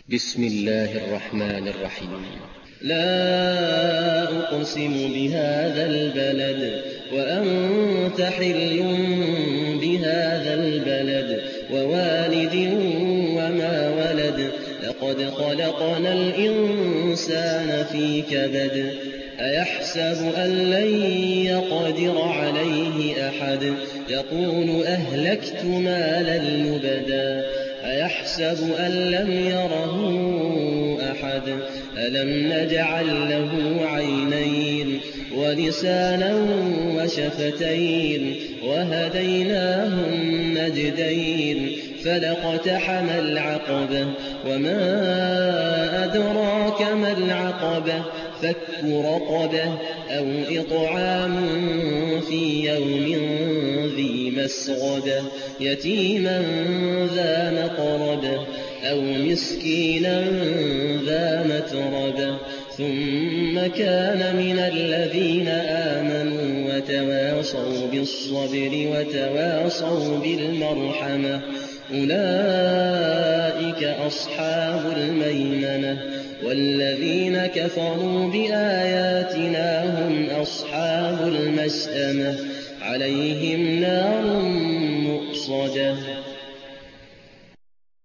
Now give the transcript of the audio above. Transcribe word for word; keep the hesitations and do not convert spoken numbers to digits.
بسم الله الرحمن الرحيم. لا أقسم بهذا البلد وأنت حل بهذا البلد ووالد وما ولد لقد خلقنا الإنسان في كبد أيحسب أن لن يقدر عليه أحد يقول أهلكت مالا لبدا أيحسب أن لم يره أحد ألم نجعل له عينين ولسانا وشفتين وهديناه النجدين فلاقتحم العقبة وما أدراك ما العقبة فك رقبة أو إطعام في يوم ذي مسغبة يتيما ذا مقربة أو مسكينا ذا متربة ثم كان من الذين آمنوا وتواصوا بالصبر وتواصوا بالمرحمة أولئك أصحاب الميمنة والذين كفروا بآياتنا هم أصحاب المشأمة عليهم نار مؤصدة